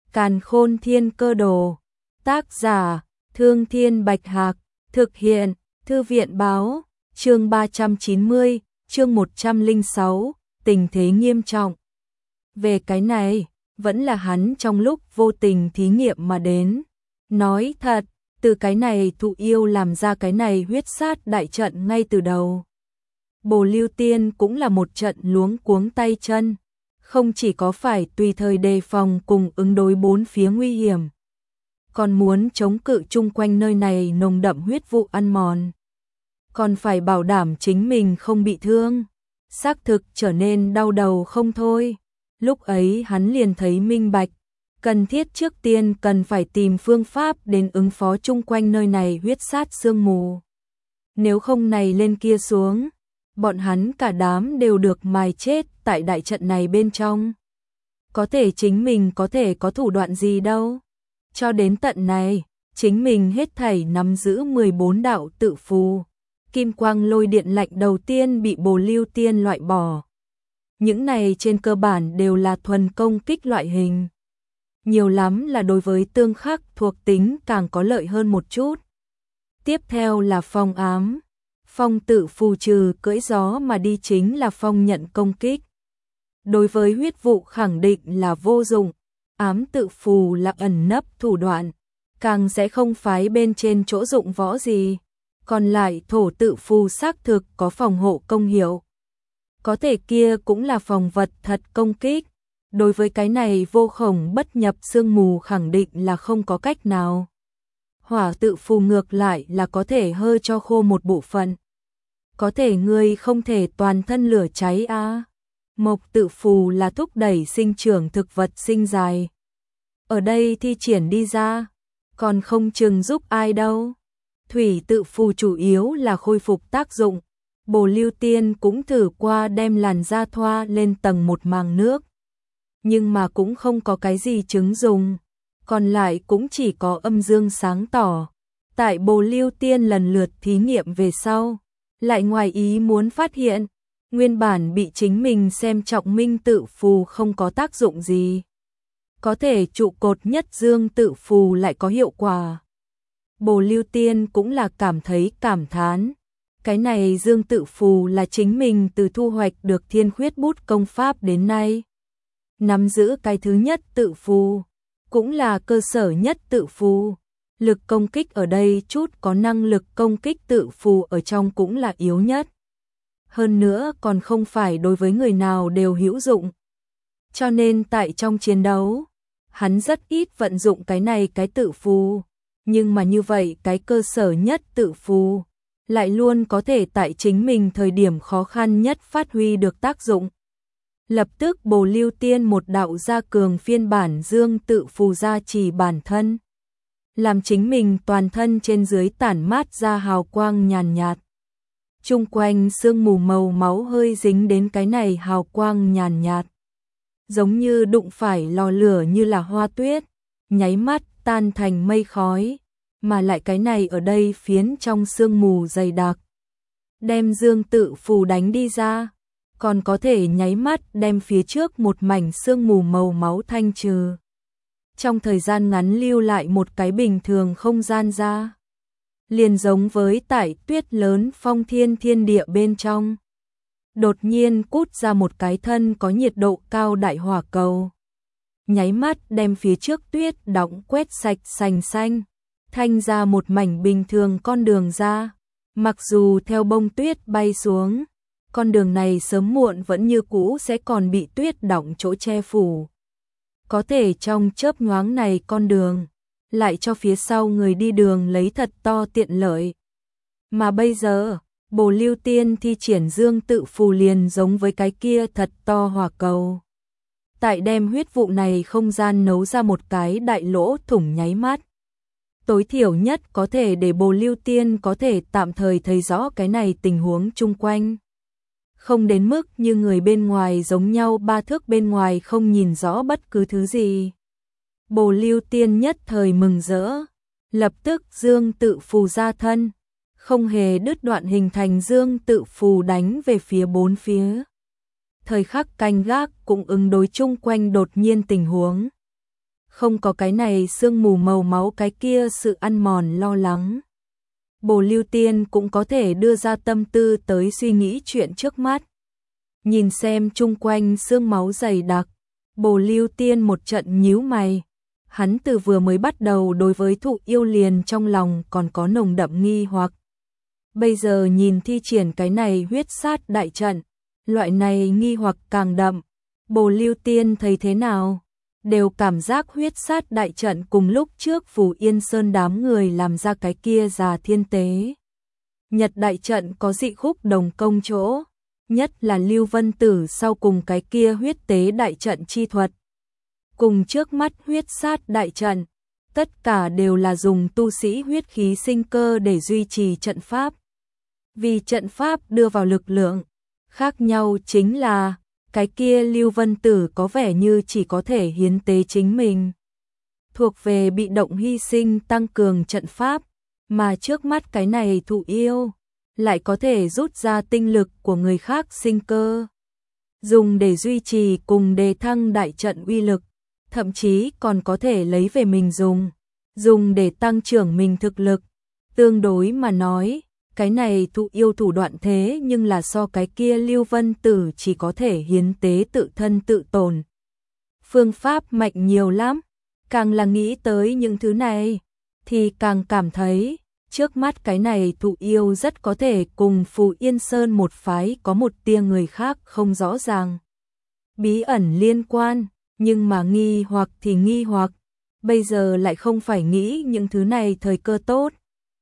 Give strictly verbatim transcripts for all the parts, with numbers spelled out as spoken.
Càn Khôn Thiên Cơ Đồ. Tác giả: Thương Thiên Bạch Hạc. Thực hiện: Thư viện Báo. Chương ba trăm chín mươi, chương một trăm lẻ sáu, tình thế nghiêm trọng. Về cái này, vẫn là hắn trong lúc vô tình thí nghiệm mà đến. Nói thật, từ cái này thụ yêu làm ra cái này huyết sát đại trận ngay từ đầu. Bồ Lưu Tiên cũng là một trận luống cuống tay chân, không chỉ có phải tùy thời đề phòng cùng ứng đối bốn phía nguy hiểm, còn muốn chống cự chung quanh nơi này nồng đậm huyết vụ ăn mòn, còn phải bảo đảm chính mình không bị thương. Xác thực trở nên đau đầu không thôi. Lúc ấy hắn liền thấy minh bạch, cần thiết trước tiên cần phải tìm phương pháp đến ứng phó chung quanh nơi này huyết sát sương mù. Nếu không này lên kia xuống, bọn hắn cả đám đều được mài chết tại đại trận này bên trong. Có thể chính mình có thể có thủ đoạn gì đâu. Cho đến tận này, chính mình hết thảy nắm giữ mười bốn đạo tự phù. Kim quang lôi điện lạnh đầu tiên bị Bồ Lưu Tiên loại bỏ. Những này trên cơ bản đều là thuần công kích loại hình. Nhiều lắm là đối với tương khắc thuộc tính càng có lợi hơn một chút. Tiếp theo là phong ám. Phong tự phù trừ cưỡi gió mà đi chính là phong nhận công kích. Đối với huyết vụ khẳng định là vô dụng. Ám tự phù là ẩn nấp thủ đoạn, càng sẽ không phái bên trên chỗ dụng võ gì. Còn lại thổ tự phù xác thực có phòng hộ công hiệu. Có thể kia cũng là phòng vật thật công kích. Đối với cái này vô khổng bất nhập sương mù khẳng định là không có cách nào. Hỏa tự phù ngược lại là có thể hơi cho khô một bộ phận. Có thể ngươi không thể toàn thân lửa cháy a. À. Mộc tự phù là thúc đẩy sinh trưởng thực vật sinh dài. Ở đây thi triển đi ra, còn không chừng giúp ai đâu. Thủy tự phù chủ yếu là khôi phục tác dụng. Bồ Lưu Tiên cũng thử qua đem làn da thoa lên tầng một màng nước. Nhưng mà cũng không có cái gì chứng dùng. Còn lại cũng chỉ có âm dương sáng tỏ. Tại Bồ Lưu Tiên lần lượt thí nghiệm về sau, lại ngoài ý muốn phát hiện, nguyên bản bị chính mình xem trọng minh tự phù không có tác dụng gì. Có thể trụ cột nhất dương tự phù lại có hiệu quả. Bồ Lưu Tiên cũng là cảm thấy cảm thán. Cái này dương tự phù là chính mình từ thu hoạch được thiên khuyết bút công pháp đến nay. Nắm giữ cái thứ nhất tự phù, cũng là cơ sở nhất tự phù. Lực công kích ở đây chút có năng lực công kích tự phù ở trong cũng là yếu nhất. Hơn nữa còn không phải đối với người nào đều hữu dụng. Cho nên tại trong chiến đấu, hắn rất ít vận dụng cái này cái tự phù. Nhưng mà như vậy cái cơ sở nhất tự phù lại luôn có thể tại chính mình thời điểm khó khăn nhất phát huy được tác dụng. Lập tức Bồ Lưu Tiên một đạo gia cường phiên bản dương tự phù gia trì bản thân, làm chính mình toàn thân trên dưới tản mát ra hào quang nhàn nhạt. Chung quanh sương mù màu máu hơi dính đến cái này hào quang nhàn nhạt. Giống như đụng phải lò lửa như là hoa tuyết, nháy mắt tan thành mây khói. Mà lại cái này ở đây phiến trong sương mù dày đặc. Đem dương tự phù đánh đi ra, còn có thể nháy mắt đem phía trước một mảnh sương mù màu máu thanh trừ. Trong thời gian ngắn lưu lại một cái bình thường không gian ra. Liền giống với tại tuyết lớn phong thiên thiên địa bên trong. Đột nhiên cút ra một cái thân có nhiệt độ cao đại hỏa cầu. Nháy mắt đem phía trước tuyết đọng quét sạch sành xanh. Thanh ra một mảnh bình thường con đường ra. Mặc dù theo bông tuyết bay xuống, con đường này sớm muộn vẫn như cũ sẽ còn bị tuyết đọng chỗ che phủ. Có thể trong chớp nhoáng này con đường, lại cho phía sau người đi đường lấy thật to tiện lợi. Mà bây giờ, Bồ Lưu Tiên thi triển dương tự phù liền giống với cái kia thật to hỏa cầu. Tại đem huyết vụ này không gian nấu ra một cái đại lỗ thủng nháy mắt. Tối thiểu nhất có thể để Bồ Lưu Tiên có thể tạm thời thấy rõ cái này tình huống chung quanh. Không đến mức như người bên ngoài giống nhau ba thước bên ngoài không nhìn rõ bất cứ thứ gì. Bồ Lưu Tiên nhất thời mừng rỡ, lập tức dương tự phù ra thân, không hề đứt đoạn hình thành dương tự phù đánh về phía bốn phía. Thời khắc canh gác cũng ứng đối chung quanh đột nhiên tình huống. không có cái này sương mù màu máu, cái kia sự ăn mòn lo lắng. Bồ Lưu Tiên cũng có thể đưa ra tâm tư tới suy nghĩ chuyện trước mắt. Nhìn xem chung quanh sương máu dày đặc, Bồ Lưu Tiên một trận nhíu mày. Hắn từ vừa mới bắt đầu đối với Thụ Yêu liền trong lòng còn có nồng đậm nghi hoặc. Bây giờ nhìn thi triển cái này huyết sát đại trận, loại này nghi hoặc càng đậm. Bồ Lưu Tiên thấy thế nào? Đều cảm giác huyết sát đại trận cùng lúc trước Phù Yên Sơn đám người làm ra cái kia Già Thiên Tế Nhật đại trận có dị khúc đồng công chỗ, nhất là Lưu Vân Tử sau cùng cái kia huyết tế đại trận chi thuật. Cùng trước mắt huyết sát đại trận, tất cả đều là dùng tu sĩ huyết khí sinh cơ để duy trì trận pháp. Vì trận pháp đưa vào lực lượng, khác nhau chính là cái kia Lưu Vân Tử có vẻ như chỉ có thể hiến tế chính mình, thuộc về bị động hy sinh tăng cường trận pháp, mà trước mắt cái này Thụ Yêu lại có thể rút ra tinh lực của người khác sinh cơ, dùng để duy trì cùng đề thăng đại trận uy lực, thậm chí còn có thể lấy về mình dùng, dùng để tăng trưởng mình thực lực. Tương đối mà nói, cái này Thụ Yêu thủ đoạn thế nhưng là so cái kia Lưu Vân Tử chỉ có thể hiến tế tự thân tự tồn. Phương pháp mạnh nhiều lắm, càng là nghĩ tới những thứ này, thì càng cảm thấy, trước mắt cái này Thụ Yêu rất có thể cùng Phù Yên Sơn một phái có một tia người khác không rõ ràng. Bí ẩn liên quan, nhưng mà nghi hoặc thì nghi hoặc, bây giờ lại không phải nghĩ những thứ này thời cơ tốt.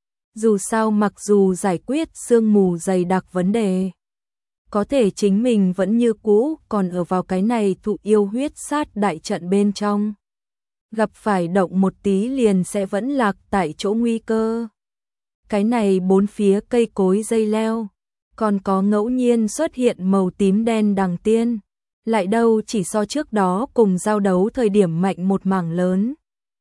Dù sao mặc dù giải quyết sương mù dày đặc vấn đề, có thể chính mình vẫn như cũ còn ở vào cái này Thụ Yêu huyết sát đại trận bên trong. Gặp phải động một tí liền sẽ vẫn lạc tại chỗ nguy cơ. Cái này bốn phía cây cối dây leo, còn có ngẫu nhiên xuất hiện màu tím đen đằng tiên, lại đâu chỉ so trước đó cùng giao đấu thời điểm mạnh một mảng lớn.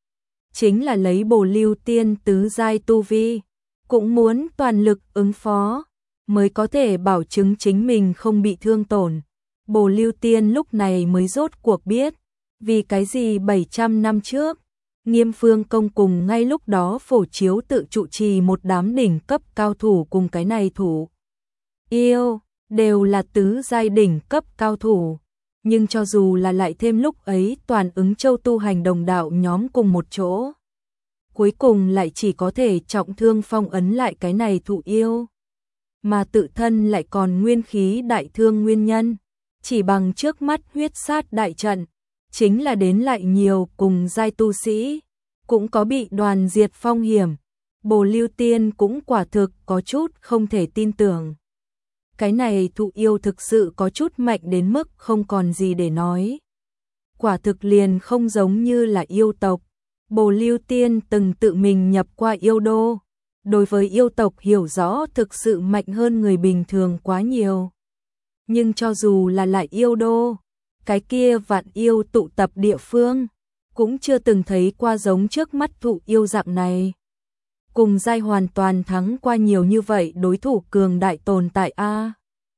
Chính là lấy Bồ Lưu Tiên tứ giai tu vi, cũng muốn toàn lực ứng phó, mới có thể bảo chứng chính mình không bị thương tổn. Bồ Lưu Tiên lúc này mới rốt cuộc biết, vì cái gì bảy trăm năm trước, Nghiêm Phương Công cùng ngay lúc đó Phổ Chiếu tự trụ trì một đám đỉnh cấp cao thủ cùng cái này Thụ Yêu, đều là tứ giai đỉnh cấp cao thủ. Nhưng cho dù là lại thêm lúc ấy toàn ứng châu tu hành đồng đạo nhóm cùng một chỗ, cuối cùng lại chỉ có thể trọng thương phong ấn lại cái này Thụ Yêu. Mà tự thân lại còn nguyên khí đại thương nguyên nhân, chỉ bằng trước mắt huyết sát đại trận, chính là đến lại nhiều cùng giai tu sĩ, cũng có bị đoàn diệt phong hiểm. Bồ Lưu Tiên cũng quả thực có chút không thể tin tưởng. Cái này Thụ Yêu thực sự có chút mạnh đến mức không còn gì để nói. Quả thực liền không giống như là yêu tộc. Bồ Lưu Tiên từng tự mình nhập qua yêu đô, đối với yêu tộc hiểu rõ thực sự mạnh hơn người bình thường quá nhiều. Nhưng cho dù là lại yêu đô, cái kia vạn yêu tụ tập địa phương, cũng chưa từng thấy qua giống trước mắt Thụ Yêu dạng này. Cùng giai hoàn toàn thắng qua nhiều như vậy đối thủ cường đại tồn tại a. À,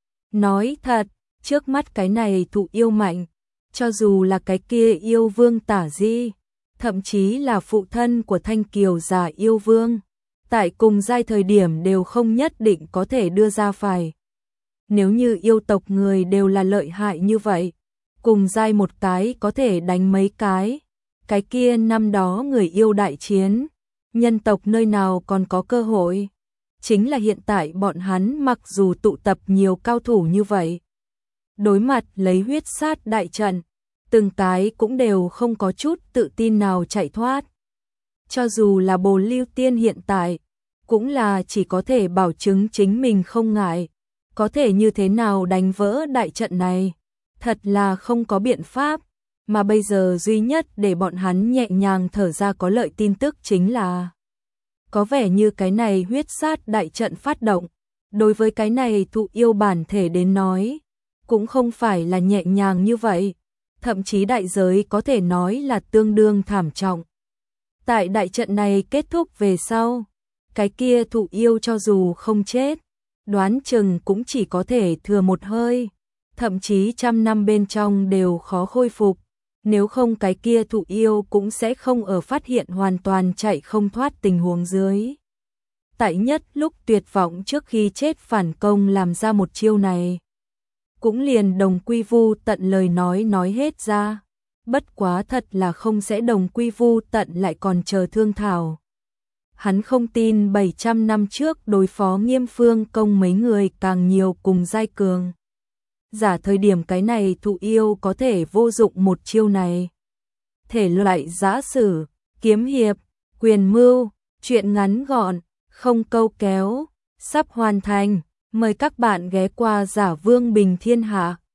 nói thật, trước mắt cái này Thụ Yêu mạnh, cho dù là cái kia yêu vương Tả Di, thậm chí là phụ thân của Thanh Kiều già yêu vương, tại cùng giai thời điểm đều không nhất định có thể đưa ra phải. Nếu như yêu tộc người đều là lợi hại như vậy, cùng giai một cái có thể đánh mấy cái, cái kia năm đó người yêu đại chiến, nhân tộc nơi nào còn có cơ hội. Chính là hiện tại bọn hắn mặc dù tụ tập nhiều cao thủ như vậy, đối mặt lấy huyết sát đại trận, từng cái cũng đều không có chút tự tin nào chạy thoát. Cho dù là Bồ Lưu Tiên hiện tại, cũng là chỉ có thể bảo chứng chính mình không ngại, có thể như thế nào đánh vỡ đại trận này, thật là không có biện pháp. Mà bây giờ duy nhất để bọn hắn nhẹ nhàng thở ra có lợi tin tức chính là có vẻ như cái này huyết sát đại trận phát động, đối với cái này Thụ Yêu bản thể đến nói, cũng không phải là nhẹ nhàng như vậy, thậm chí đại giới có thể nói là tương đương thảm trọng. Tại đại trận này kết thúc về sau, cái kia Thụ Yêu cho dù không chết, đoán chừng cũng chỉ có thể thừa một hơi, thậm chí trăm năm bên trong đều khó khôi phục. nếu không cái kia thụ yêu cũng sẽ không ở phát hiện hoàn toàn chạy không thoát tình huống dưới. Tại nhất lúc tuyệt vọng trước khi chết phản công làm ra một chiêu này. Cũng liền đồng quy vu tận lời nói nói hết ra. Bất quá thật là không sẽ đồng quy vu tận lại còn chờ thương thảo. Hắn không tin bảy trăm năm trước đối phó Nghiêm Phương Công mấy người càng nhiều cùng giai cường. Giả thời điểm cái này thụ yêu có thể vô dụng một chiêu này. Thể loại giã sử, kiếm hiệp, quyền mưu, truyện ngắn gọn, không câu kéo, sắp hoàn thành. Mời các bạn ghé qua Giả Vương Bình Thiên Hạ.